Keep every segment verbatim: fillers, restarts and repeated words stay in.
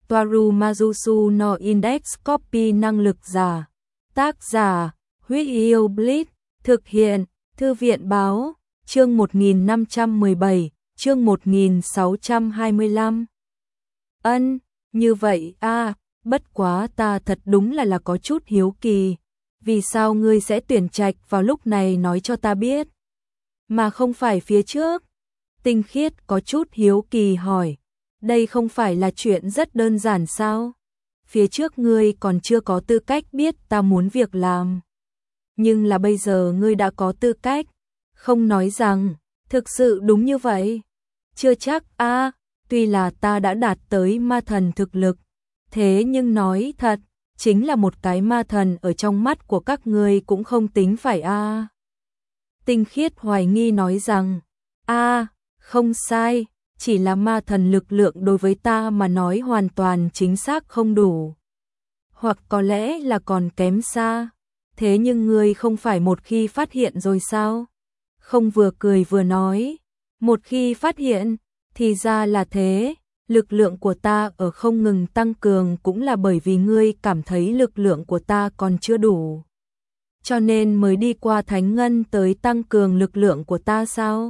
Toaru Majusu no Index Copy năng lực giả. Tác giả, Huyết Yêu Blitz, thực hiện, Thư viện báo, chương một nghìn năm trăm mười bảy, chương một nghìn sáu trăm hai mươi lăm. Ân, như vậy a, à, bất quá ta thật đúng là là có chút hiếu kỳ, vì sao ngươi sẽ tuyển trạch vào lúc này nói cho ta biết, mà không phải phía trước? Tinh Khiết có chút hiếu kỳ hỏi, đây không phải là chuyện rất đơn giản sao? Phía trước ngươi còn chưa có tư cách biết ta muốn việc làm. Nhưng là bây giờ ngươi đã có tư cách, không nói rằng, thực sự đúng như vậy. Chưa chắc a, à, tuy là ta đã đạt tới ma thần thực lực, thế nhưng nói thật, chính là một cái ma thần ở trong mắt của các ngươi cũng không tính phải a. À. Tinh Khiết hoài nghi nói rằng, a, à, không sai, chỉ là ma thần lực lượng đối với ta mà nói hoàn toàn chính xác không đủ. Hoặc có lẽ là còn kém xa. Thế nhưng ngươi không phải một khi phát hiện rồi sao? Không vừa cười vừa nói, một khi phát hiện, thì ra là thế, lực lượng của ta ở không ngừng tăng cường cũng là bởi vì ngươi cảm thấy lực lượng của ta còn chưa đủ. Cho nên mới đi qua Thánh Ngân tới tăng cường lực lượng của ta sao?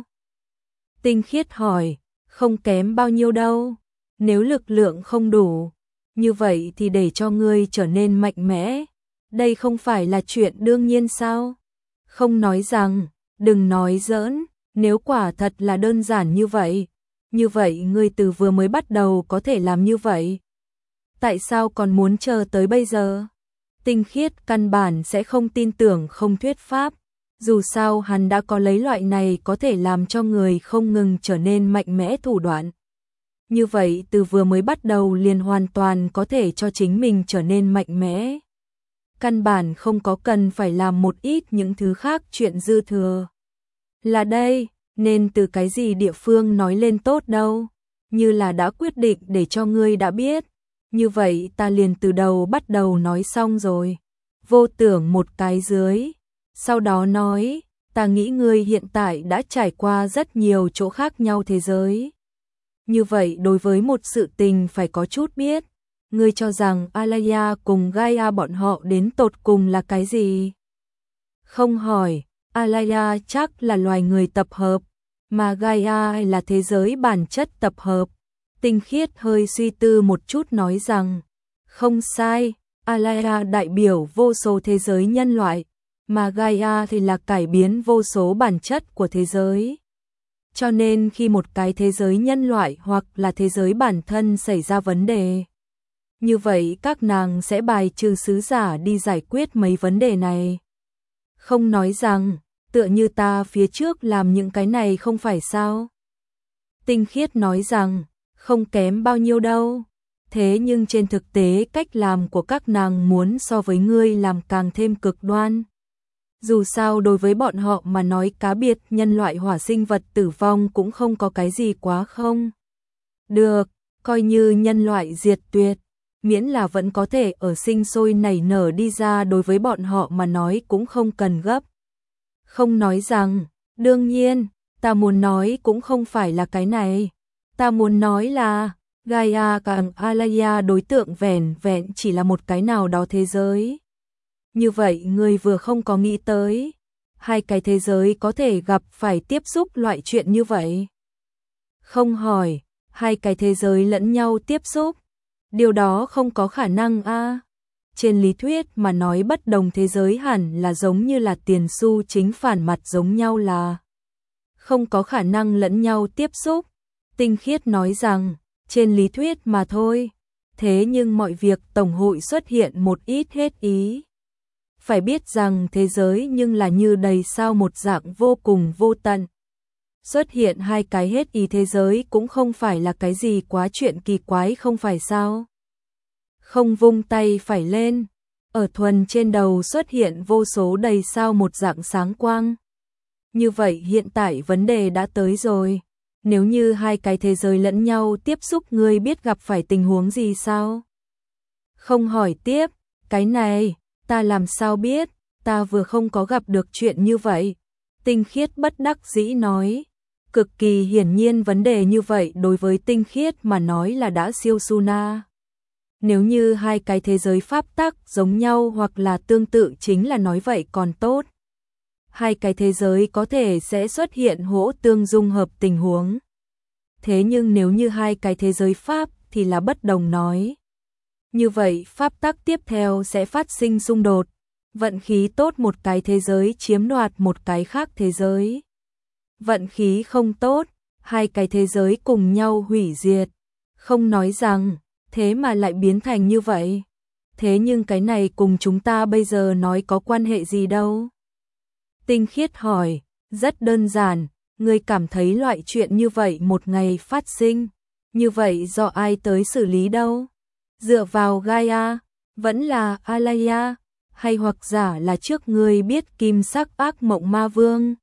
Tinh Khiết hỏi, không kém bao nhiêu đâu, nếu lực lượng không đủ, như vậy thì để cho ngươi trở nên mạnh mẽ. Đây không phải là chuyện đương nhiên sao? Không nói rằng, đừng nói giỡn, nếu quả thật là đơn giản như vậy, như vậy ngươi từ vừa mới bắt đầu có thể làm như vậy. Tại sao còn muốn chờ tới bây giờ? Tinh Khiết căn bản sẽ không tin tưởng không thuyết pháp, dù sao hắn đã có lấy loại này có thể làm cho người không ngừng trở nên mạnh mẽ thủ đoạn. Như vậy từ vừa mới bắt đầu liền hoàn toàn có thể cho chính mình trở nên mạnh mẽ. Căn bản không có cần phải làm một ít những thứ khác chuyện dư thừa. Là đây, nên từ cái gì địa phương nói lên tốt đâu, như là đã quyết định để cho ngươi đã biết. Như vậy ta liền từ đầu bắt đầu nói xong rồi. Vô Tưởng một cái dưới, sau đó nói, ta nghĩ ngươi hiện tại đã trải qua rất nhiều chỗ khác nhau thế giới. Như vậy đối với một sự tình phải có chút biết. Ngươi cho rằng Alaya cùng Gaia bọn họ đến tột cùng là cái gì? Không hỏi, Alaya chắc là loài người tập hợp, mà Gaia là thế giới bản chất tập hợp. Tinh Khiết hơi suy tư một chút nói rằng, không sai, Alaya đại biểu vô số thế giới nhân loại, mà Gaia thì là cải biến vô số bản chất của thế giới. Cho nên khi một cái thế giới nhân loại hoặc là thế giới bản thân xảy ra vấn đề, như vậy các nàng sẽ bài trừ sứ giả đi giải quyết mấy vấn đề này. Không nói rằng, tựa như ta phía trước làm những cái này không phải sao? Tinh Khiết nói rằng, không kém bao nhiêu đâu. Thế nhưng trên thực tế cách làm của các nàng muốn so với ngươi làm càng thêm cực đoan. Dù sao đối với bọn họ mà nói cá biệt nhân loại hỏa sinh vật tử vong cũng không có cái gì quá không. Được, coi như nhân loại diệt tuyệt, miễn là vẫn có thể ở sinh sôi nảy nở đi ra đối với bọn họ mà nói cũng không cần gấp. Không nói rằng, đương nhiên, ta muốn nói cũng không phải là cái này. Ta muốn nói là, Gaia càng Alaya đối tượng vẻn vẹn chỉ là một cái nào đó thế giới. Như vậy người vừa không có nghĩ tới, hai cái thế giới có thể gặp phải tiếp xúc loại chuyện như vậy. Không hỏi, hai cái thế giới lẫn nhau tiếp xúc. Điều đó không có khả năng a. À. Trên lý thuyết mà nói bất đồng thế giới hẳn là giống như là tiền xu chính phản mặt giống nhau là không có khả năng lẫn nhau tiếp xúc. Tinh Khiết nói rằng, trên lý thuyết mà thôi. Thế nhưng mọi việc tổng hội xuất hiện một ít hết ý. Phải biết rằng thế giới nhưng là như đầy sao một dạng vô cùng vô tận. Xuất hiện hai cái hết ý thế giới cũng không phải là cái gì quá chuyện kỳ quái không phải sao? Không vung tay phải lên, ở thuần trên đầu xuất hiện vô số đầy sao một dạng sáng quang. Như vậy hiện tại vấn đề đã tới rồi. Nếu như hai cái thế giới lẫn nhau tiếp xúc ngươi biết gặp phải tình huống gì sao? Không hỏi tiếp, cái này, ta làm sao biết, ta vừa không có gặp được chuyện như vậy. Tinh Khiết bất đắc dĩ nói. Cực kỳ hiển nhiên vấn đề như vậy đối với Tinh Khiết mà nói là đã siêu su na. Nếu như hai cái thế giới pháp tắc giống nhau hoặc là tương tự chính là nói vậy còn tốt. Hai cái thế giới có thể sẽ xuất hiện hỗ tương dung hợp tình huống. Thế nhưng nếu như hai cái thế giới pháp thì là bất đồng nói. Như vậy pháp tắc tiếp theo sẽ phát sinh xung đột. Vận khí tốt một cái thế giới chiếm đoạt một cái khác thế giới. Vận khí không tốt, hai cái thế giới cùng nhau hủy diệt. Không nói rằng, thế mà lại biến thành như vậy. Thế nhưng cái này cùng chúng ta bây giờ nói có quan hệ gì đâu? Tinh Khiết hỏi, rất đơn giản, ngươi cảm thấy loại chuyện như vậy một ngày phát sinh, như vậy do ai tới xử lý đâu? Dựa vào Gaia, vẫn là Alaya, hay hoặc giả là trước ngươi biết kim sắc ác mộng ma vương?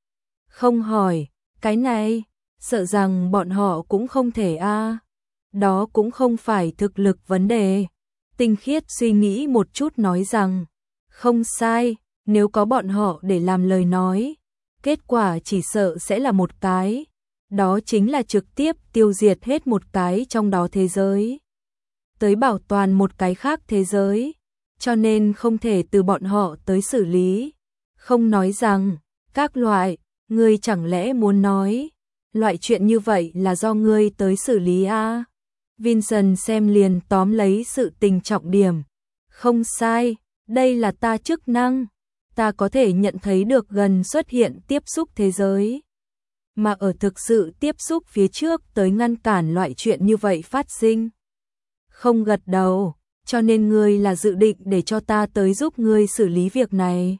Không hỏi, cái này, sợ rằng bọn họ cũng không thể a. Đó cũng không phải thực lực vấn đề. Tinh Khiết suy nghĩ một chút nói rằng, không sai, nếu có bọn họ để làm lời nói, kết quả chỉ sợ sẽ là một cái, đó chính là trực tiếp tiêu diệt hết một cái trong đó thế giới, tới bảo toàn một cái khác thế giới, cho nên không thể từ bọn họ tới xử lý. Không nói rằng, các loại, ngươi chẳng lẽ muốn nói, loại chuyện như vậy là do ngươi tới xử lý a? Vincent xem liền tóm lấy sự tình trọng điểm. Không sai, đây là ta chức năng. Ta có thể nhận thấy được gần xuất hiện tiếp xúc thế giới. Mà ở thực sự tiếp xúc phía trước tới ngăn cản loại chuyện như vậy phát sinh. Không gật đầu, cho nên ngươi là dự định để cho ta tới giúp ngươi xử lý việc này.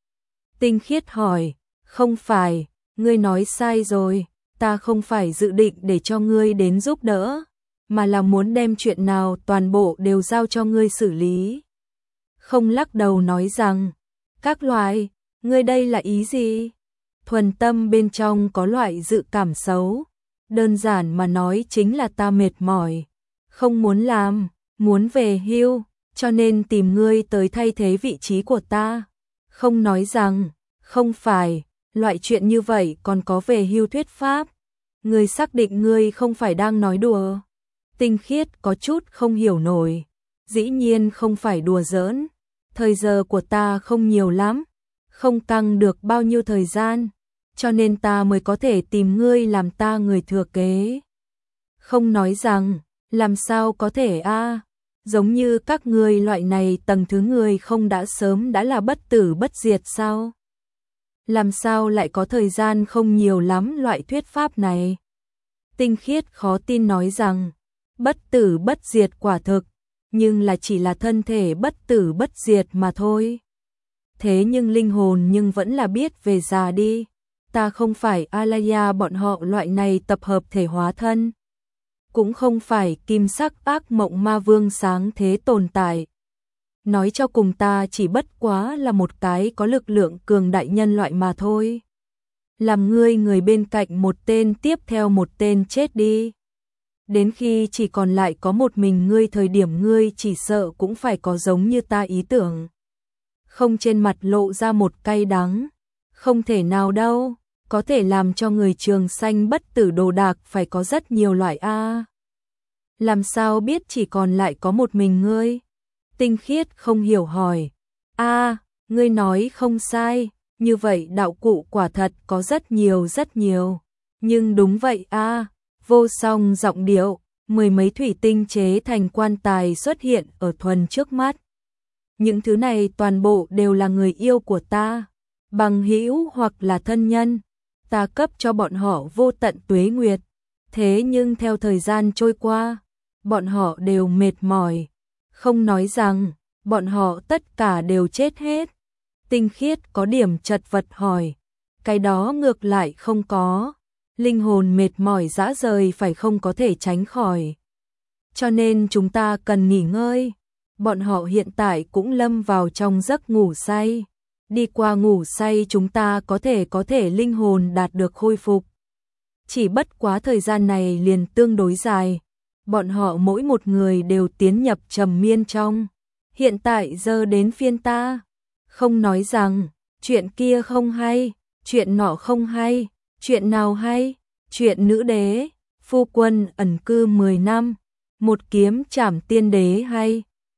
Tinh Khiết hỏi, không phải, ngươi nói sai rồi, ta không phải dự định để cho ngươi đến giúp đỡ, mà là muốn đem chuyện nào toàn bộ đều giao cho ngươi xử lý. Không lắc đầu nói rằng, các loại, ngươi đây là ý gì? Thuần tâm bên trong có loại dự cảm xấu, đơn giản mà nói chính là ta mệt mỏi, không muốn làm, muốn về hưu, cho nên tìm ngươi tới thay thế vị trí của ta. Không nói rằng, không phải, loại chuyện như vậy còn có về hưu thuyết pháp. Ngươi xác định ngươi không phải đang nói đùa. Tinh Khiết có chút không hiểu nổi, dĩ nhiên không phải đùa giỡn. Thời giờ của ta không nhiều lắm, không căng được bao nhiêu thời gian, cho nên ta mới có thể tìm ngươi làm ta người thừa kế. Không nói rằng, làm sao có thể a? Giống như các ngươi loại này tầng thứ người không đã sớm đã là bất tử bất diệt sao? Làm sao lại có thời gian không nhiều lắm loại thuyết pháp này? Tinh Khiết khó tin nói rằng, bất tử bất diệt quả thực, nhưng là chỉ là thân thể bất tử bất diệt mà thôi. Thế nhưng linh hồn nhưng vẫn là biết về già đi. Ta không phải Alaya bọn họ loại này tập hợp thể hóa thân. Cũng không phải kim sắc ác mộng ma vương sáng thế tồn tại. Nói cho cùng ta chỉ bất quá là một cái có lực lượng cường đại nhân loại mà thôi. Làm ngươi người bên cạnh một tên tiếp theo một tên chết đi. Đến khi chỉ còn lại có một mình ngươi thời điểm ngươi chỉ sợ cũng phải có giống như ta ý tưởng. Không, trên mặt lộ ra một cay đắng. Không thể nào đâu, có thể làm cho người trường sanh bất tử đồ đạc phải có rất nhiều loại a. Làm sao biết chỉ còn lại có một mình ngươi? Tinh Khiết không hiểu hỏi. A, ngươi nói không sai, như vậy đạo cụ quả thật có rất nhiều rất nhiều. Nhưng đúng vậy a. Vô song giọng điệu, mười mấy thủy tinh chế thành quan tài xuất hiện ở Thuần trước mắt. Những thứ này toàn bộ đều là người yêu của ta, bằng hữu hoặc là thân nhân. Ta cấp cho bọn họ vô tận tuế nguyệt. Thế nhưng theo thời gian trôi qua, bọn họ đều mệt mỏi. Không nói rằng, bọn họ tất cả đều chết hết. Tinh Khiết có điểm chật vật hỏi. Cái đó ngược lại không có. Linh hồn mệt mỏi rã rời phải không có thể tránh khỏi. Cho nên chúng ta cần nghỉ ngơi. Bọn họ hiện tại cũng lâm vào trong giấc ngủ say. Đi qua ngủ say chúng ta có thể có thể linh hồn đạt được khôi phục. Chỉ bất quá thời gian này liền tương đối dài. Bọn họ mỗi một người đều tiến nhập trầm miên trong. Hiện tại giờ đến phiên ta. Không nói rằng, chuyện kia không hay, chuyện nọ không hay. Chuyện nào hay? Chuyện nữ đế, phu quân ẩn cư mười năm, một kiếm trảm tiên đế hay